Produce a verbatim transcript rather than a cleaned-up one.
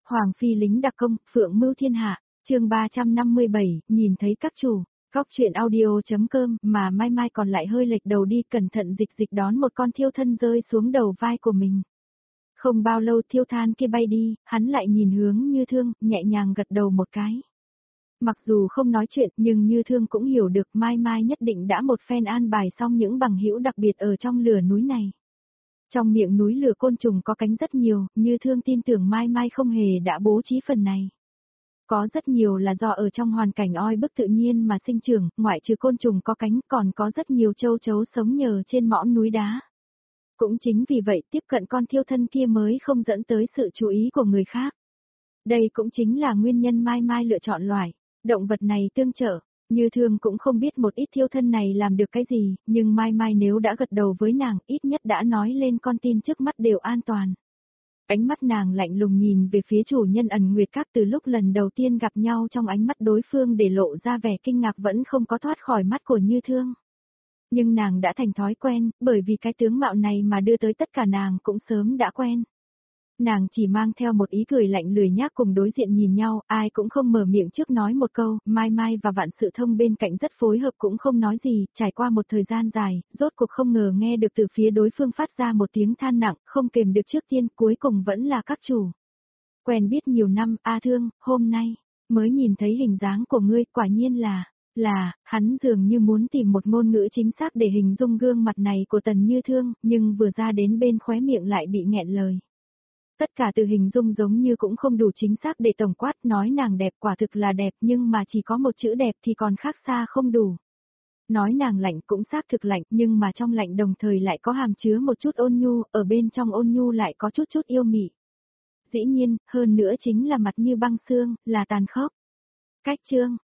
Hoàng phi lính đặc công, phượng mưu thiên hạ, chương ba trăm năm mươi bảy, nhìn thấy các chủ. Góc truyện audio.com mà Mai Mai còn lại hơi lệch đầu đi, cẩn thận dịch dịch đón một con thiêu thân rơi xuống đầu vai của mình. Không bao lâu thiêu than kia bay đi, hắn lại nhìn hướng Như Thương, nhẹ nhàng gật đầu một cái. Mặc dù không nói chuyện nhưng Như Thương cũng hiểu được Mai Mai nhất định đã một phen an bài xong những bằng hữu đặc biệt ở trong lửa núi này. Trong miệng núi lửa côn trùng có cánh rất nhiều, Như Thương tin tưởng Mai Mai không hề đã bố trí phần này. Có rất nhiều là do ở trong hoàn cảnh oi bức tự nhiên mà sinh trưởng, ngoại trừ côn trùng có cánh còn có rất nhiều châu chấu sống nhờ trên mỏm núi đá. Cũng chính vì vậy tiếp cận con thiêu thân kia mới không dẫn tới sự chú ý của người khác. Đây cũng chính là nguyên nhân Mai Mai lựa chọn loài động vật này tương trợ. Như Thương cũng không biết một ít thiêu thân này làm được cái gì, nhưng Mai Mai nếu đã gật đầu với nàng, ít nhất đã nói lên con tin trước mắt đều an toàn. Ánh mắt nàng lạnh lùng nhìn về phía chủ nhân ẩn nguyệt các, từ lúc lần đầu tiên gặp nhau trong ánh mắt đối phương để lộ ra vẻ kinh ngạc vẫn không có thoát khỏi mắt của Như Thương. Nhưng nàng đã thành thói quen, bởi vì cái tướng mạo này mà đưa tới tất cả nàng cũng sớm đã quen. Nàng chỉ mang theo một ý cười lạnh lười nhác cùng đối diện nhìn nhau, ai cũng không mở miệng trước nói một câu, Mai Mai và Vạn Sự Thông bên cạnh rất phối hợp cũng không nói gì, trải qua một thời gian dài, rốt cuộc không ngờ nghe được từ phía đối phương phát ra một tiếng than nặng, không kềm được trước tiên, cuối cùng vẫn là các chủ. Quen biết nhiều năm, A Thương, hôm nay, mới nhìn thấy hình dáng của ngươi, quả nhiên là, là, hắn dường như muốn tìm một ngôn ngữ chính xác để hình dung gương mặt này của Tần Như Thương, nhưng vừa ra đến bên khóe miệng lại bị nghẹn lời. Tất cả từ hình dung giống như cũng không đủ chính xác để tổng quát, nói nàng đẹp quả thực là đẹp nhưng mà chỉ có một chữ đẹp thì còn khác xa không đủ. Nói nàng lạnh cũng xác thực lạnh nhưng mà trong lạnh đồng thời lại có hàm chứa một chút ôn nhu, ở bên trong ôn nhu lại có chút chút yêu mị. Dĩ nhiên, hơn nữa chính là mặt như băng xương, là tàn khốc. Cách chương,